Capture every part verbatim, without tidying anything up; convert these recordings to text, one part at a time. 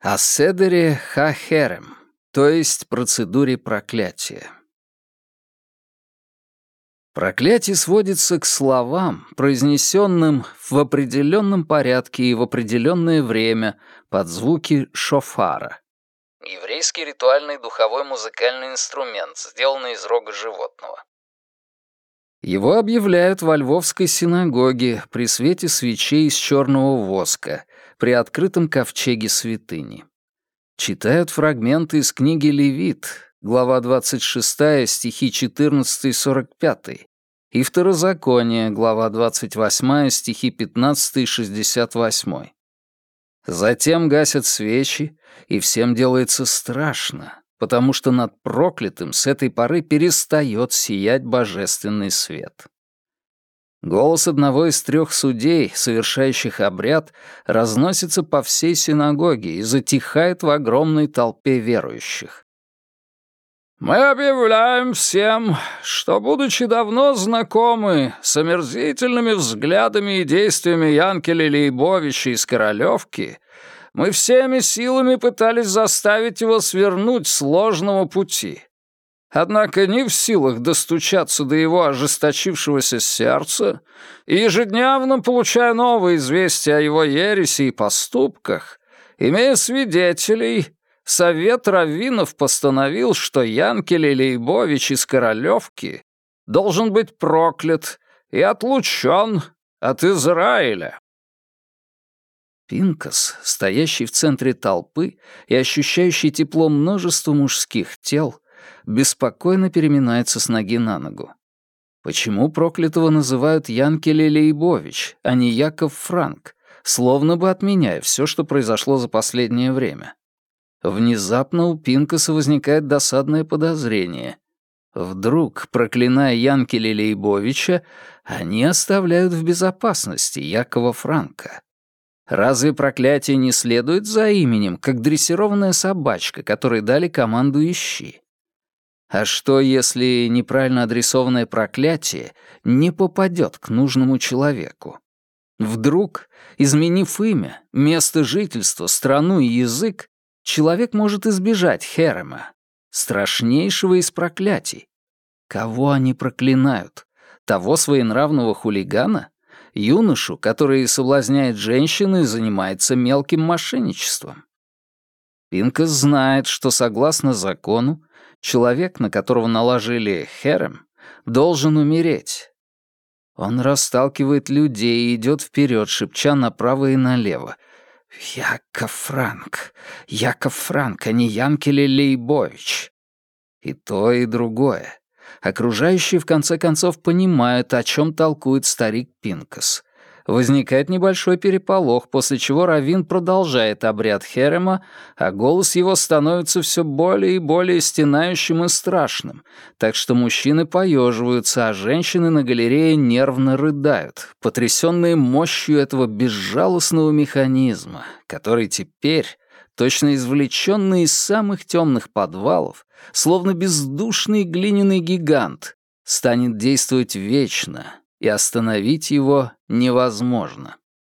О седере ха-херем, то есть процедуре проклятия. Проклятие сводится к словам, произнесенным в определенном порядке и в определенное время под звуки шофара. Еврейский ритуальный духовой музыкальный инструмент, сделанный из рога животного. Его объявляют во Львовской синагоге при свете свечей из черного воска, при открытом ковчеге святыни. Читают фрагменты из книги Левит, глава двадцать шестая, стихи четырнадцатый сорок пятый, и Второзаконие, глава двадцать восьмая, стихи пятнадцатый шестьдесят восьмой. Затем гасят свечи, и всем делается страшно, потому что над проклятым с этой поры перестает сиять божественный свет. Голос одного из трех судей, совершающих обряд, разносится по всей синагоге и затихает в огромной толпе верующих. «Мы объявляем всем, что, будучи давно знакомы с омерзительными взглядами и действиями Янкеля Лейбовича из Королевки, мы всеми силами пытались заставить его свернуть с ложного пути. Однако не в силах достучаться до его ожесточившегося сердца и ежедневно получая новые известия о его ереси и поступках, имея свидетелей, Совет раввинов постановил, что Янкель Лейбович из Королевки должен быть проклят и отлучен от Израиля». Пинкас, стоящий в центре толпы и ощущающий тепло множества мужских тел, беспокойно переминается с ноги на ногу. Почему проклятого называют Янкель Лейбович, а не Яков Франк, словно бы отменяя все, что произошло за последнее время? Внезапно у Пинкаса возникает досадное подозрение. Вдруг, проклиная Янкеля Лейбовича, они оставляют в безопасности Якова Франка. Разве проклятие не следует за именем, как дрессированная собачка, которой дали команду «ищи»? А что, если неправильно адресованное проклятие не попадет к нужному человеку? Вдруг, изменив имя, место жительства, страну и язык, человек может избежать херема, страшнейшего из проклятий. Кого они проклинают? Того своенравного хулигана? Юношу, который соблазняет женщину и занимается мелким мошенничеством? Пинкас знает, что, согласно закону, человек, на которого наложили херем, должен умереть. Он расталкивает людей и идет вперед, шепча направо и налево: «Яков Франк! Яков Франк, а не Янкель Лейбович!» И то, и другое. Окружающие, в конце концов, понимают, о чем толкует старик Пинкас. Возникает небольшой переполох, после чего раввин продолжает обряд херема, а голос его становится все более и более стенающим и страшным, так что мужчины поеживаются, а женщины на галерее нервно рыдают, потрясенные мощью этого безжалостного механизма, который теперь, точно извлеченный из самых темных подвалов, словно бездушный глиняный гигант, станет действовать вечно, и остановить его невозможно.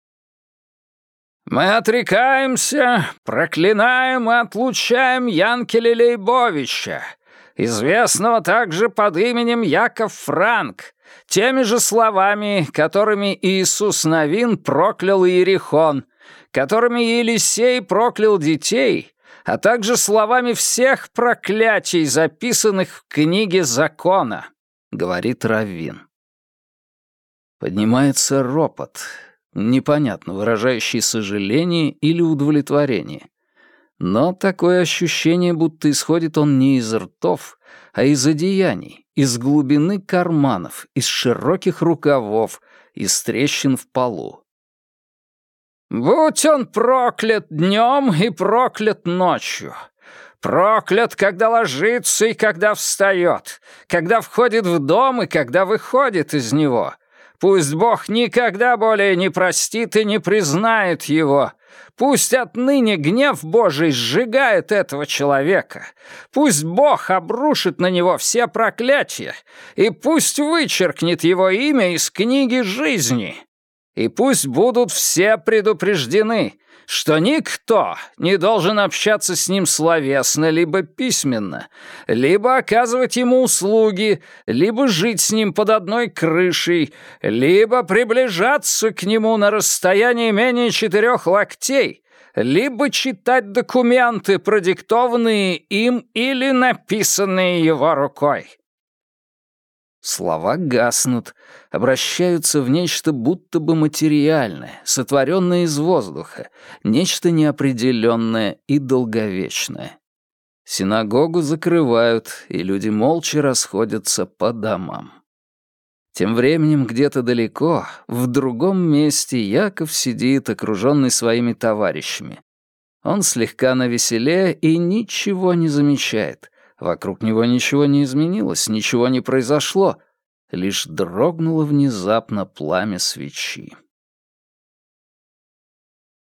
«Мы отрекаемся, проклинаем и отлучаем Янкеля Лейбовича, известного также под именем Яков Франк, теми же словами, которыми Иисус Навин проклял Иерихон, которыми Елисей проклял детей, а также словами всех проклятий, записанных в книге закона», — говорит раввин. Поднимается ропот, непонятно выражающий сожаление или удовлетворение. Но такое ощущение, будто исходит он не из ртов, а из одеяний, из глубины карманов, из широких рукавов, из трещин в полу. «Будь он проклят днем и проклят ночью! Проклят, когда ложится и когда встает, когда входит в дом и когда выходит из него! Пусть Бог никогда более не простит и не признает его. Пусть отныне гнев Божий сжигает этого человека. Пусть Бог обрушит на него все проклятия, и пусть вычеркнет его имя из книги жизни. И пусть будут все предупреждены, что никто не должен общаться с ним словесно либо письменно, либо оказывать ему услуги, либо жить с ним под одной крышей, либо приближаться к нему на расстоянии менее четырех локтей, либо читать документы, продиктованные им или написанные его рукой. Слова гаснут, обращаются в нечто будто бы материальное, сотворенное из воздуха, нечто неопределенное и долговечное. Синагогу закрывают, и люди молча расходятся по домам. Тем временем где-то далеко, в другом месте, Яков сидит, окруженный своими товарищами. Он слегка навеселе и ничего не замечает. Вокруг него ничего не изменилось, ничего не произошло. Лишь дрогнуло внезапно пламя свечи.